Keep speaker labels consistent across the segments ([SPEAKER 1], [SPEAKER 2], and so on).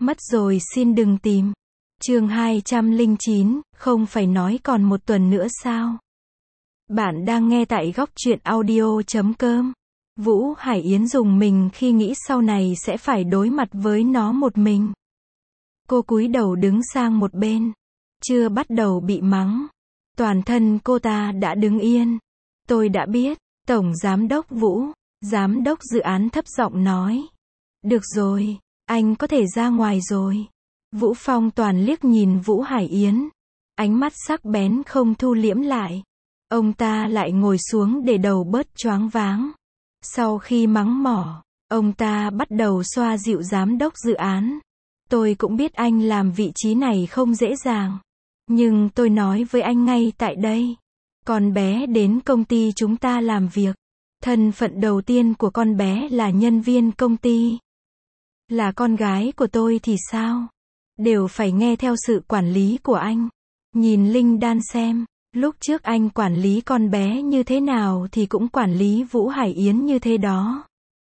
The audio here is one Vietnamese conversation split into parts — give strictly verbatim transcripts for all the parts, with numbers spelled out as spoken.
[SPEAKER 1] Mất rồi xin đừng tìm. Chương hai trăm lẻ chín, không phải nói còn một tuần nữa sao? Bạn đang nghe tại góc truyện audio chấm com. Vũ Hải Yến dùng mình khi nghĩ sau này sẽ phải đối mặt với nó một mình. Cô cúi đầu đứng sang một bên. Chưa bắt đầu bị mắng. Toàn thân cô ta đã đứng yên. Tôi đã biết. Tổng Giám đốc Vũ, Giám đốc dự án thấp giọng nói. Được rồi, anh có thể ra ngoài rồi. Vũ Phong Toàn liếc nhìn Vũ Hải Yến. Ánh mắt sắc bén không thu liễm lại. Ông ta lại ngồi xuống để đầu bớt choáng váng. Sau khi mắng mỏ, ông ta bắt đầu xoa dịu giám đốc dự án. Tôi cũng biết anh làm vị trí này không dễ dàng. Nhưng tôi nói với anh ngay tại đây. Con bé đến công ty chúng ta làm việc. Thân phận đầu tiên của con bé là nhân viên công ty. Là con gái của tôi thì sao? Đều phải nghe theo sự quản lý của anh. Nhìn Linh Đan xem, lúc trước anh quản lý con bé như thế nào thì cũng quản lý Vũ Hải Yến như thế đó.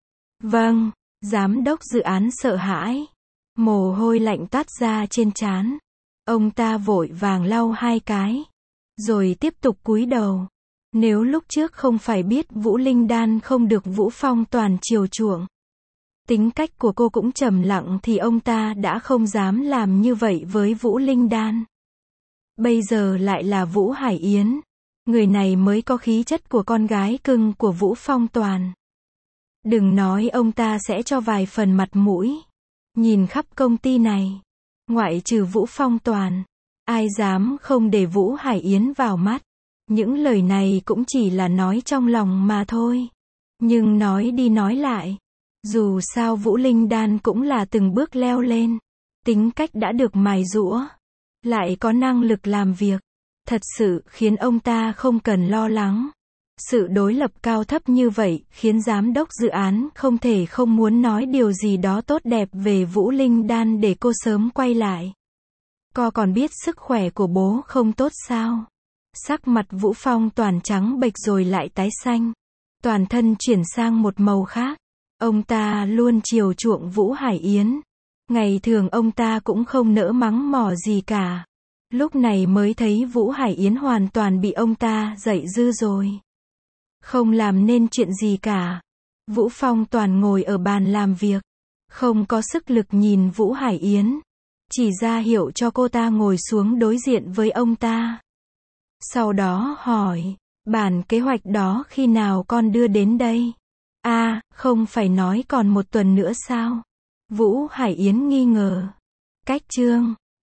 [SPEAKER 1] Vâng, giám đốc dự án sợ hãi. Mồ hôi lạnh toát ra trên trán. Ông ta vội vàng lau hai cái. Rồi tiếp tục cúi đầu. Nếu lúc trước không phải biết Vũ Linh Đan không được Vũ Phong Toàn chiều chuộng. Tính cách của cô cũng trầm lặng thì ông ta đã không dám làm như vậy với Vũ Linh Đan. Bây giờ lại là Vũ Hải Yến. Người này mới có khí chất của con gái cưng của Vũ Phong Toàn. Đừng nói ông ta sẽ cho vài phần mặt mũi. Nhìn khắp công ty này, ngoại trừ Vũ Phong Toàn, ai dám không để Vũ Hải Yến vào mắt. Những lời này cũng chỉ là nói trong lòng mà thôi. Nhưng nói đi nói lại, dù sao Vũ Linh Đan cũng là từng bước leo lên. Tính cách đã được mài giũa, lại có năng lực làm việc. Thật sự khiến ông ta không cần lo lắng. Sự đối lập cao thấp như vậy khiến giám đốc dự án không thể không muốn nói điều gì đó tốt đẹp về Vũ Linh Đan để cô sớm quay lại. Cô còn biết sức khỏe của bố không tốt sao? Sắc mặt Vũ Phong Toàn trắng bệch rồi lại tái xanh. Toàn thân chuyển sang một màu khác. Ông ta luôn chiều chuộng Vũ Hải Yến. Ngày thường ông ta cũng không nỡ mắng mỏ gì cả. Lúc này mới thấy Vũ Hải Yến hoàn toàn bị ông ta dạy dư rồi. Không làm nên chuyện gì cả. Vũ Phong Toàn ngồi ở bàn làm việc. Không có sức lực nhìn Vũ Hải Yến. Chỉ ra hiệu cho cô ta ngồi xuống đối diện với ông ta. Sau đó hỏi, bản kế hoạch đó khi nào con đưa đến đây? À, không phải nói còn một tuần nữa sao? Vũ Hải Yến nghi ngờ. Cách chương